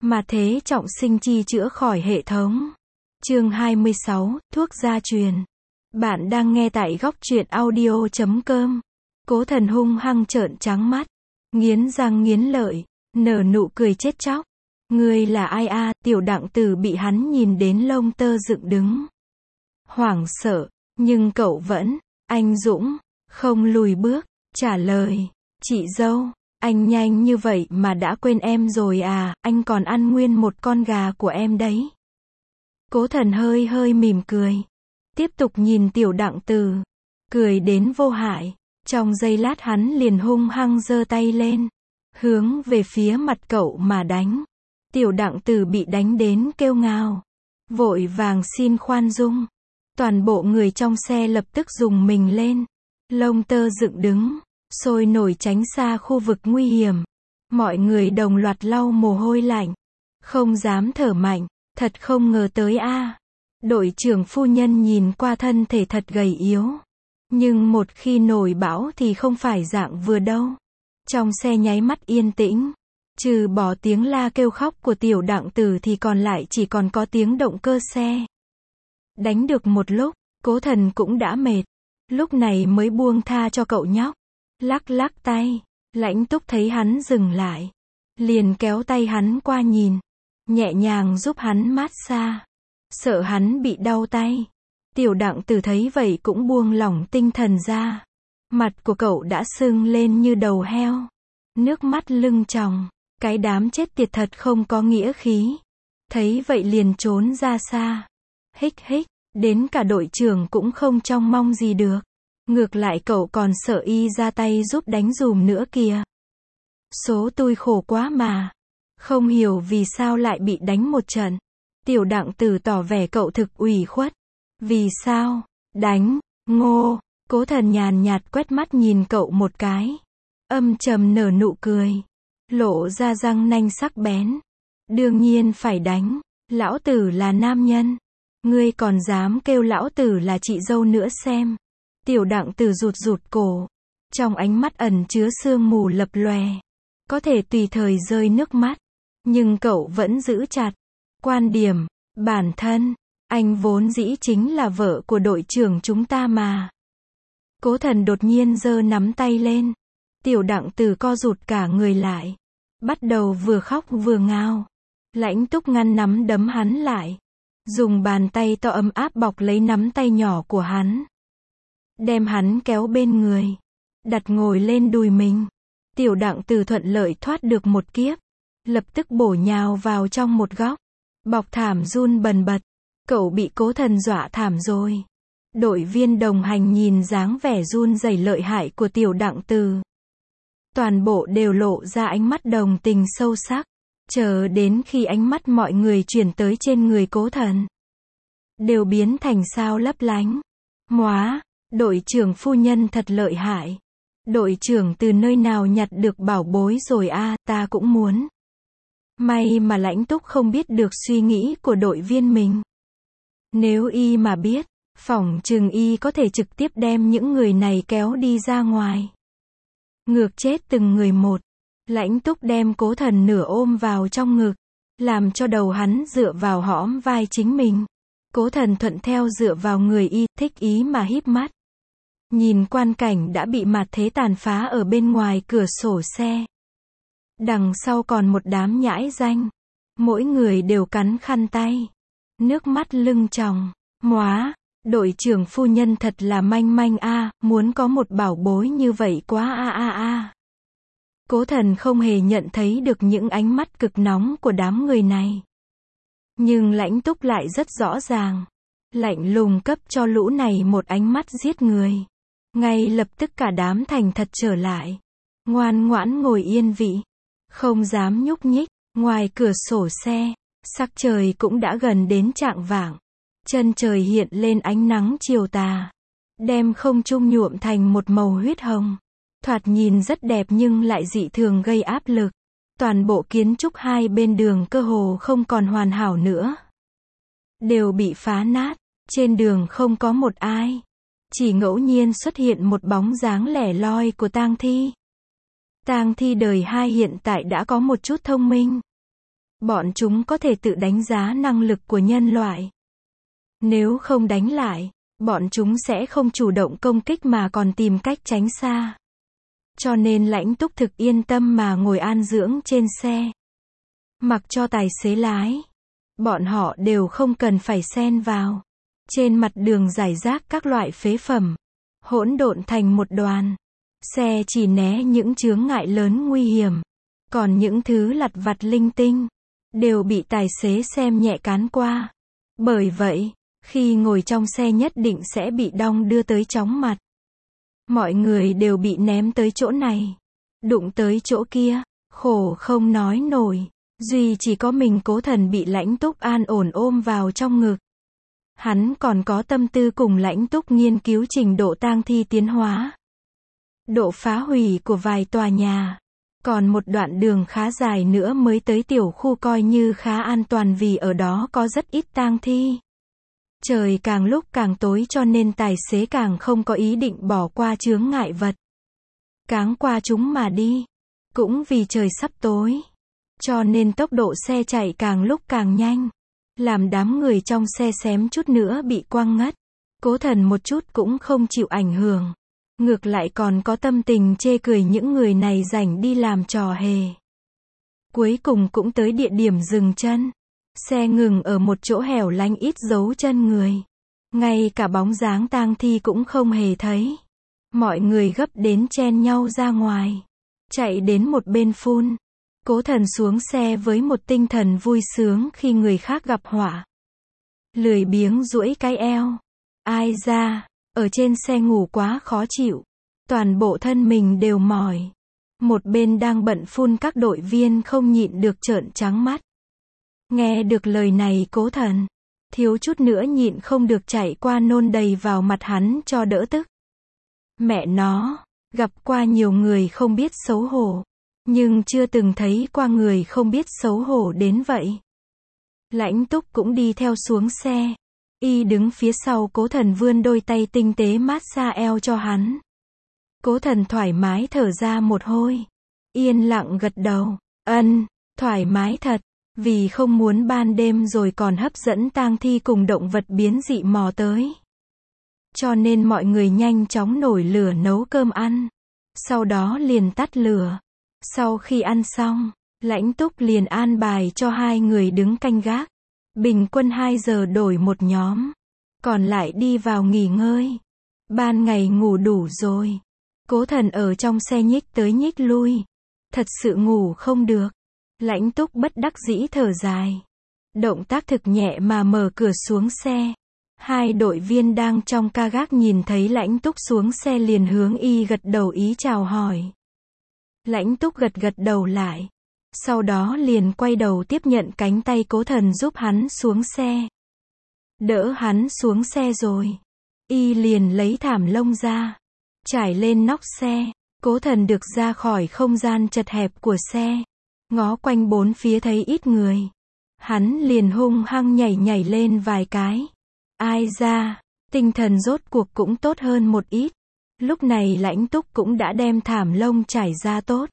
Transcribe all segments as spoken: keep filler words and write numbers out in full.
Mà thế trọng sinh chi chữa khỏi hệ thống. Chương hai mươi sáu, thuốc gia truyền. Bạn đang nghe tại góc truyện audio chấm com. Cố Thần hung hăng trợn trắng mắt, nghiến răng nghiến lợi, nở nụ cười chết chóc. Ngươi là ai a? À? Tiểu Đặng Tử bị hắn nhìn đến lông tơ dựng đứng. Hoảng sợ, nhưng cậu vẫn anh dũng, không lùi bước, trả lời, chị dâu, anh nhanh như vậy mà đã quên em rồi à, anh còn ăn nguyên một con gà của em đấy. Cố Thần hơi hơi mỉm cười, tiếp tục nhìn Tiểu Đặng Tử, cười đến vô hại. Trong giây lát hắn liền hung hăng giơ tay lên, hướng về phía mặt cậu mà đánh. Tiểu Đặng Tử bị đánh đến kêu ngao, vội vàng xin khoan dung. Toàn bộ người trong xe lập tức rùng mình lên, lông tơ dựng đứng, sôi nổi tránh xa khu vực nguy hiểm. Mọi người đồng loạt lau mồ hôi lạnh, không dám thở mạnh, thật không ngờ tới a. À. Đội trưởng phu nhân nhìn qua thân thể thật gầy yếu, nhưng một khi nổi bão thì không phải dạng vừa đâu. Trong xe nháy mắt yên tĩnh, trừ bỏ tiếng la kêu khóc của Tiểu Đặng Tử thì còn lại chỉ còn có tiếng động cơ xe. Đánh được một lúc, Cố Thần cũng đã mệt, lúc này mới buông tha cho cậu nhóc, lắc lắc tay. Lãnh Túc thấy hắn dừng lại, liền kéo tay hắn qua nhìn, nhẹ nhàng giúp hắn mát xa, sợ hắn bị đau tay. Tiểu Đặng Tử thấy vậy cũng buông lỏng tinh thần ra. Mặt của cậu đã sưng lên như đầu heo, nước mắt lưng tròng, cái đám chết tiệt thật không có nghĩa khí. Thấy vậy liền trốn ra xa. Hích hích, đến cả đội trưởng cũng không trông mong gì được. Ngược lại cậu còn sợ y ra tay giúp đánh dùm nữa kìa. Số tôi khổ quá mà, không hiểu vì sao lại bị đánh một trận. Tiểu Đặng Tử tỏ vẻ cậu thực ủy khuất. Vì sao? Đánh, ngô. Cố Thần nhàn nhạt quét mắt nhìn cậu một cái, âm trầm nở nụ cười, lộ ra răng nanh sắc bén. Đương nhiên phải đánh, lão tử là nam nhân. Ngươi còn dám kêu lão tử là chị dâu nữa xem. Tiểu Đặng Tử rụt rụt cổ, trong ánh mắt ẩn chứa sương mù lập lòe, có thể tùy thời rơi nước mắt, nhưng cậu vẫn giữ chặt quan điểm bản thân. Anh vốn dĩ chính là vợ của đội trưởng chúng ta mà. Cố Thần đột nhiên giơ nắm tay lên. Tiểu Đặng Tử co rụt cả người lại, bắt đầu vừa khóc vừa ngao. Lãnh Túc ngăn nắm đấm hắn lại, dùng bàn tay to ấm áp bọc lấy nắm tay nhỏ của hắn, đem hắn kéo bên người, đặt ngồi lên đùi mình. Tiểu Đặng Tử thuận lợi thoát được một kiếp, lập tức bổ nhào vào trong một góc, bọc thảm run bần bật. Cậu bị Cố Thần dọa thảm rồi. Đội viên đồng hành nhìn dáng vẻ run rẩy lợi hại của Tiểu Đặng Tử, toàn bộ đều lộ ra ánh mắt đồng tình sâu sắc. Chờ đến khi ánh mắt mọi người chuyển tới trên người Cố Thần, đều biến thành sao lấp lánh. Móa, đội trưởng phu nhân thật lợi hại. Đội trưởng từ nơi nào nhặt được bảo bối rồi a, à, ta cũng muốn. May mà Lãnh Túc không biết được suy nghĩ của đội viên mình. Nếu y mà biết, phỏng chừng y có thể trực tiếp đem những người này kéo đi ra ngoài. Ngược chết từng người một. Lãnh Túc đem Cố Thần nửa ôm vào trong ngực, làm cho đầu hắn dựa vào hõm vai chính mình. Cố Thần thuận theo dựa vào người y, thích ý mà híp mắt, nhìn quan cảnh đã bị mạt thế tàn phá ở bên ngoài cửa sổ xe. Đằng sau còn một đám nhãi danh, mỗi người đều cắn khăn tay, nước mắt lưng tròng. Móa, đội trưởng phu nhân thật là manh manh a, à, muốn có một bảo bối như vậy quá a a a. Cố Thần không hề nhận thấy được những ánh mắt cực nóng của đám người này, nhưng Lãnh Túc lại rất rõ ràng, lạnh lùng cấp cho lũ này một ánh mắt giết người. Ngay lập tức cả đám thành thật trở lại, ngoan ngoãn ngồi yên vị, không dám nhúc nhích. Ngoài cửa sổ xe, sắc trời cũng đã gần đến chạng vạng, chân trời hiện lên ánh nắng chiều tà, đem không trung nhuộm thành một màu huyết hồng, thoạt nhìn rất đẹp nhưng lại dị thường gây áp lực. Toàn bộ kiến trúc hai bên đường cơ hồ không còn hoàn hảo nữa, đều bị phá nát. Trên đường không có một ai, chỉ ngẫu nhiên xuất hiện một bóng dáng lẻ loi của tang thi. Tang thi đời hai hiện tại đã có một chút thông minh, bọn chúng có thể tự đánh giá năng lực của nhân loại. Nếu không đánh lại, bọn chúng sẽ không chủ động công kích mà còn tìm cách tránh xa. Cho nên Lãnh Túc thực yên tâm mà ngồi an dưỡng trên xe. Mặc cho tài xế lái, bọn họ đều không cần phải xen vào. Trên mặt đường rải rác các loại phế phẩm, hỗn độn thành một đoàn. Xe chỉ né những chướng ngại lớn nguy hiểm, còn những thứ lặt vặt linh tinh đều bị tài xế xem nhẹ cán qua. Bởi vậy, khi ngồi trong xe nhất định sẽ bị đong đưa tới chóng mặt. Mọi người đều bị ném tới chỗ này, đụng tới chỗ kia, khổ không nói nổi. Duy chỉ có mình Cố Thần bị Lãnh Túc an ổn ôm vào trong ngực. Hắn còn có tâm tư cùng Lãnh Túc nghiên cứu trình độ tang thi tiến hóa, độ phá hủy của vài tòa nhà. Còn một đoạn đường khá dài nữa mới tới tiểu khu coi như khá an toàn vì ở đó có rất ít tang thi. Trời càng lúc càng tối cho nên tài xế càng không có ý định bỏ qua chướng ngại vật. Cáng qua chúng mà đi. Cũng vì trời sắp tối, cho nên tốc độ xe chạy càng lúc càng nhanh, làm đám người trong xe xém chút nữa bị quăng ngất. Cố Thần một chút cũng không chịu ảnh hưởng, ngược lại còn có tâm tình chê cười những người này rảnh đi làm trò hề. Cuối cùng cũng tới địa điểm dừng chân. Xe ngừng ở một chỗ hẻo lánh ít dấu chân người. Ngay cả bóng dáng tang thi cũng không hề thấy. Mọi người gấp đến chen nhau ra ngoài, chạy đến một bên phun. Cố Thần xuống xe với một tinh thần vui sướng khi người khác gặp họa. Lười biếng duỗi cái eo. Ai ra, ở trên xe ngủ quá khó chịu. Toàn bộ thân mình đều mỏi. Một bên đang bận phun các đội viên không nhịn được trợn trắng mắt. Nghe được lời này Cố Thần thiếu chút nữa nhịn không được chạy qua nôn đầy vào mặt hắn cho đỡ tức. Mẹ nó, gặp qua nhiều người không biết xấu hổ, nhưng chưa từng thấy qua người không biết xấu hổ đến vậy. Lãnh Túc cũng đi theo xuống xe. Y đứng phía sau Cố Thần vươn đôi tay tinh tế mát xa eo cho hắn. Cố Thần thoải mái thở ra một hơi. Yên lặng gật đầu. Ân, thoải mái thật. Vì không muốn ban đêm rồi còn hấp dẫn tang thi cùng động vật biến dị mò tới. Cho nên mọi người nhanh chóng nổi lửa nấu cơm ăn. Sau đó liền tắt lửa. Sau khi ăn xong, Lãnh Túc liền an bài cho hai người đứng canh gác. Bình quân hai giờ đổi một nhóm. Còn lại đi vào nghỉ ngơi. Ban ngày ngủ đủ rồi. Cố Thần ở trong xe nhích tới nhích lui. Thật sự ngủ không được. Lãnh Túc bất đắc dĩ thở dài. Động tác thực nhẹ mà mở cửa xuống xe. Hai đội viên đang trong ca gác nhìn thấy Lãnh Túc xuống xe liền hướng y gật đầu ý chào hỏi. Lãnh Túc gật gật đầu lại. Sau đó liền quay đầu tiếp nhận cánh tay Cố Thần giúp hắn xuống xe. Đỡ hắn xuống xe rồi. Y liền lấy thảm lông ra. Trải lên nóc xe. Cố Thần được ra khỏi không gian chật hẹp của xe. Ngó quanh bốn phía thấy ít người. Hắn liền hung hăng nhảy nhảy lên vài cái. Ai ra, tinh thần rốt cuộc cũng tốt hơn một ít. Lúc này Lãnh Túc cũng đã đem thảm lông trải ra tốt.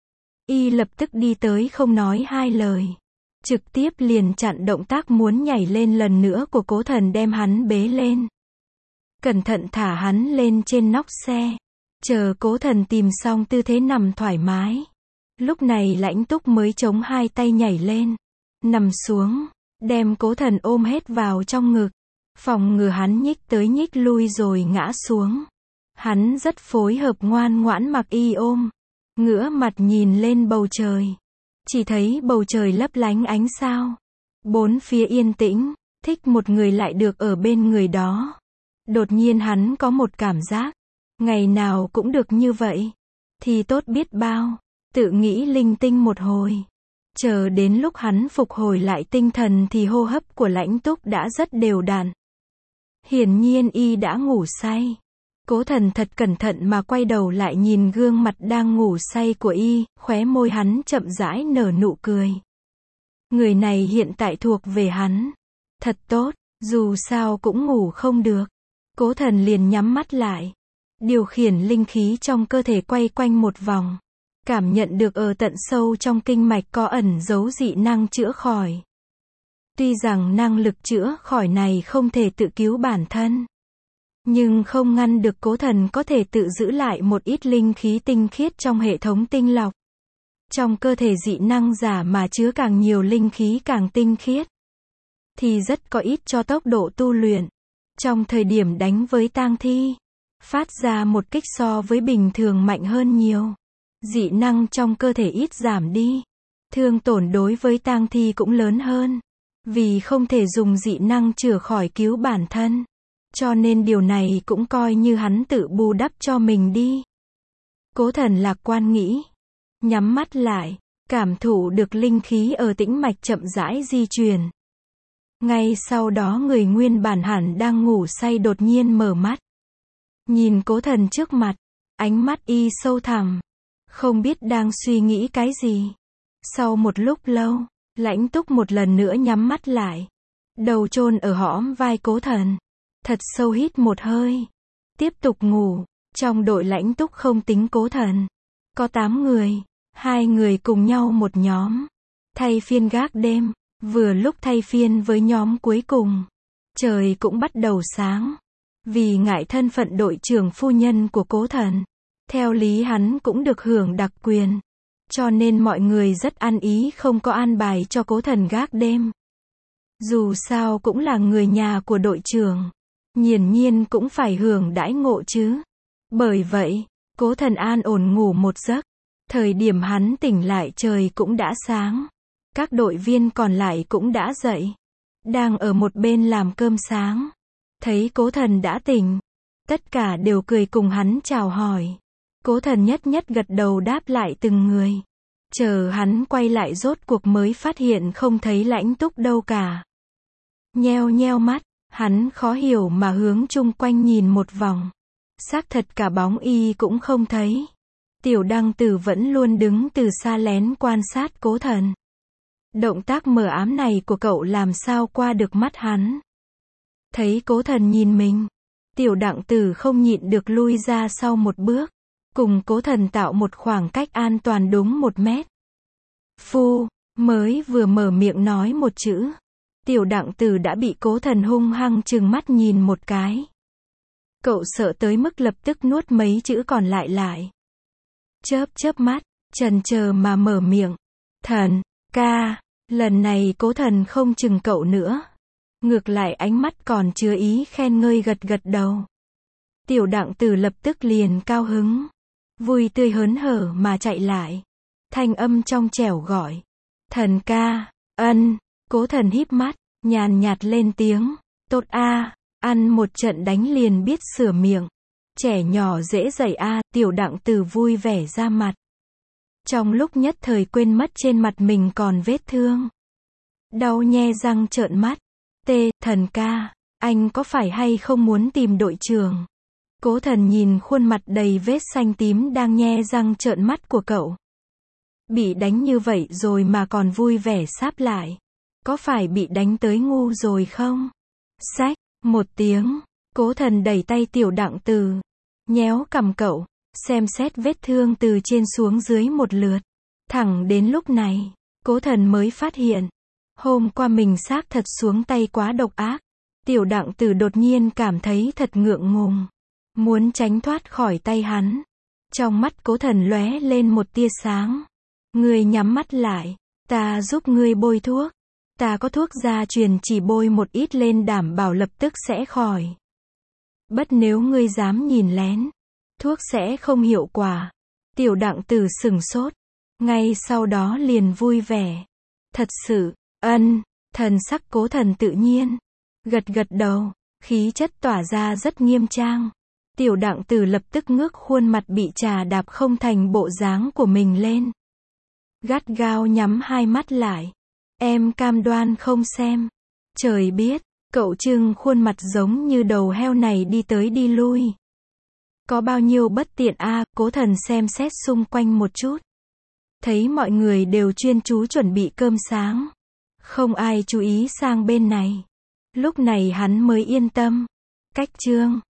Y lập tức đi tới không nói hai lời. Trực tiếp liền chặn động tác muốn nhảy lên lần nữa của Cố Thần đem hắn bế lên. Cẩn thận thả hắn lên trên nóc xe. Chờ Cố Thần tìm xong tư thế nằm thoải mái. Lúc này Lãnh Túc mới chống hai tay nhảy lên. Nằm xuống, đem Cố Thần ôm hết vào trong ngực. Phòng ngừa hắn nhích tới nhích lui rồi ngã xuống. Hắn rất phối hợp ngoan ngoãn mặc y ôm. Ngửa mặt nhìn lên bầu trời. Chỉ thấy bầu trời lấp lánh ánh sao. Bốn phía yên tĩnh, thích một người lại được ở bên người đó. Đột nhiên hắn có một cảm giác. Ngày nào cũng được như vậy. Thì tốt biết bao. Tự nghĩ linh tinh một hồi. Chờ đến lúc hắn phục hồi lại tinh thần thì hô hấp của Lãnh Túc đã rất đều đặn. Hiển nhiên y đã ngủ say. Cố Thần thật cẩn thận mà quay đầu lại nhìn gương mặt đang ngủ say của y, khóe môi hắn chậm rãi nở nụ cười. Người này hiện tại thuộc về hắn. Thật tốt, dù sao cũng ngủ không được. Cố Thần liền nhắm mắt lại. Điều khiển linh khí trong cơ thể quay quanh một vòng. cảm nhận được ở tận sâu trong kinh mạch có ẩn giấu dị năng chữa khỏi. Tuy rằng năng lực chữa khỏi này không thể tự cứu bản thân, nhưng không ngăn được Cố Thần có thể tự giữ lại một ít linh khí tinh khiết trong hệ thống tinh lọc. Trong cơ thể dị năng giả mà chứa càng nhiều linh khí càng tinh khiết, thì rất có ích cho tốc độ tu luyện. Trong thời điểm đánh với tang thi, phát ra một kích so với bình thường mạnh hơn nhiều. Dị năng trong cơ thể ít giảm đi, thương tổn đối với tang thi cũng lớn hơn. Vì không thể dùng dị năng chữa khỏi cứu bản thân, cho nên điều này cũng coi như hắn tự bù đắp cho mình đi. Cố Thần lạc quan nghĩ, nhắm mắt lại, cảm thụ được linh khí ở tĩnh mạch chậm rãi di chuyển. Ngay sau đó người nguyên bản hẳn đang ngủ say đột nhiên mở mắt. Nhìn Cố Thần trước mặt, ánh mắt y sâu thẳm, không biết đang suy nghĩ cái gì. Sau một lúc lâu, Lãnh Túc một lần nữa nhắm mắt lại, đầu chôn ở hõm vai Cố Thần, thật sâu hít một hơi, tiếp tục ngủ. Trong đội Lãnh Túc không tính Cố Thần, có tám người, hai người cùng nhau một nhóm, thay phiên gác đêm. Vừa lúc thay phiên với nhóm cuối cùng, trời cũng bắt đầu sáng. Vì ngại thân phận đội trưởng phu nhân của Cố Thần, theo lý hắn cũng được hưởng đặc quyền, cho nên mọi người rất ăn ý không có an bài cho Cố Thần gác đêm. Dù sao cũng là người nhà của đội trưởng, hiển nhiên cũng phải hưởng đãi ngộ chứ. Bởi vậy, Cố Thần an ổn ngủ một giấc. Thời điểm hắn tỉnh lại trời cũng đã sáng. Các đội viên còn lại cũng đã dậy, đang ở một bên làm cơm sáng. Thấy Cố Thần đã tỉnh, tất cả đều cười cùng hắn chào hỏi. Cố Thần nhất nhất gật đầu đáp lại từng người. Chờ hắn quay lại rốt cuộc mới phát hiện không thấy Lãnh Túc đâu cả. Nheo nheo mắt, hắn khó hiểu mà hướng chung quanh nhìn một vòng. Xác thật cả bóng y cũng không thấy. Tiểu Đăng Tử vẫn luôn đứng từ xa lén quan sát Cố Thần. Động tác mờ ám này của cậu làm sao qua được mắt hắn. Thấy Cố Thần nhìn mình, Tiểu Đặng Tử không nhịn được lui ra sau một bước, cùng Cố Thần tạo một khoảng cách an toàn đúng một mét. Phu, mới vừa mở miệng nói một chữ, Tiểu Đặng Tử đã bị Cố Thần hung hăng trừng mắt nhìn một cái. Cậu sợ tới mức lập tức nuốt mấy chữ còn lại lại. Chớp chớp mắt, chần chờ mà mở miệng. Thần, ca, lần này Cố Thần không chừng cậu nữa. Ngược lại ánh mắt còn chứa ý khen ngợi gật gật đầu. Tiểu Đặng Tử lập tức liền cao hứng, vui tươi hớn hở mà chạy lại. Thanh âm trong trẻo gọi. Thần ca, ân, Cố Thần híp mắt, nhàn nhạt lên tiếng. Tốt a, ăn một trận đánh liền biết sửa miệng. Trẻ nhỏ dễ dạy a, Tiểu Đặng Tử vui vẻ ra mặt. Trong lúc nhất thời quên mất trên mặt mình còn vết thương. Đau nhe răng trợn mắt. Tê, thần ca, anh có phải hay không muốn tìm đội trưởng? Cố Thần nhìn khuôn mặt đầy vết xanh tím đang nhe răng trợn mắt của cậu. Bị đánh như vậy rồi mà còn vui vẻ sáp lại. Có phải bị đánh tới ngu rồi không? Xách, một tiếng, Cố Thần đẩy tay Tiểu Đặng Tử, nhéo cằm cậu, xem xét vết thương từ trên xuống dưới một lượt. Thẳng đến lúc này, Cố Thần mới phát hiện, hôm qua mình xác thật xuống tay quá độc ác. Tiểu Đặng Tử đột nhiên cảm thấy thật ngượng ngùng, muốn tránh thoát khỏi tay hắn. Trong mắt Cố Thần lóe lên một tia sáng. Ngươi nhắm mắt lại, ta giúp ngươi bôi thuốc. Ta có thuốc gia truyền, chỉ bôi một ít lên đảm bảo lập tức sẽ khỏi. Bất nếu ngươi dám nhìn lén, thuốc sẽ không hiệu quả. Tiểu Đặng Tử sừng sốt, ngay sau đó liền vui vẻ. Thật sự, ân, thần sắc Cố Thần tự nhiên, gật gật đầu, khí chất tỏa ra rất nghiêm trang. Tiểu Đặng Tử lập tức ngước khuôn mặt bị trà đạp không thành bộ dáng của mình lên. Gắt gao nhắm hai mắt lại. Em cam đoan không xem. Trời biết, cậu trưng khuôn mặt giống như đầu heo này đi tới đi lui. Có bao nhiêu bất tiện a, à, Cố Thần xem xét xung quanh một chút. Thấy mọi người đều chuyên chú chuẩn bị cơm sáng. Không ai chú ý sang bên này. Lúc này hắn mới yên tâm. Cách chương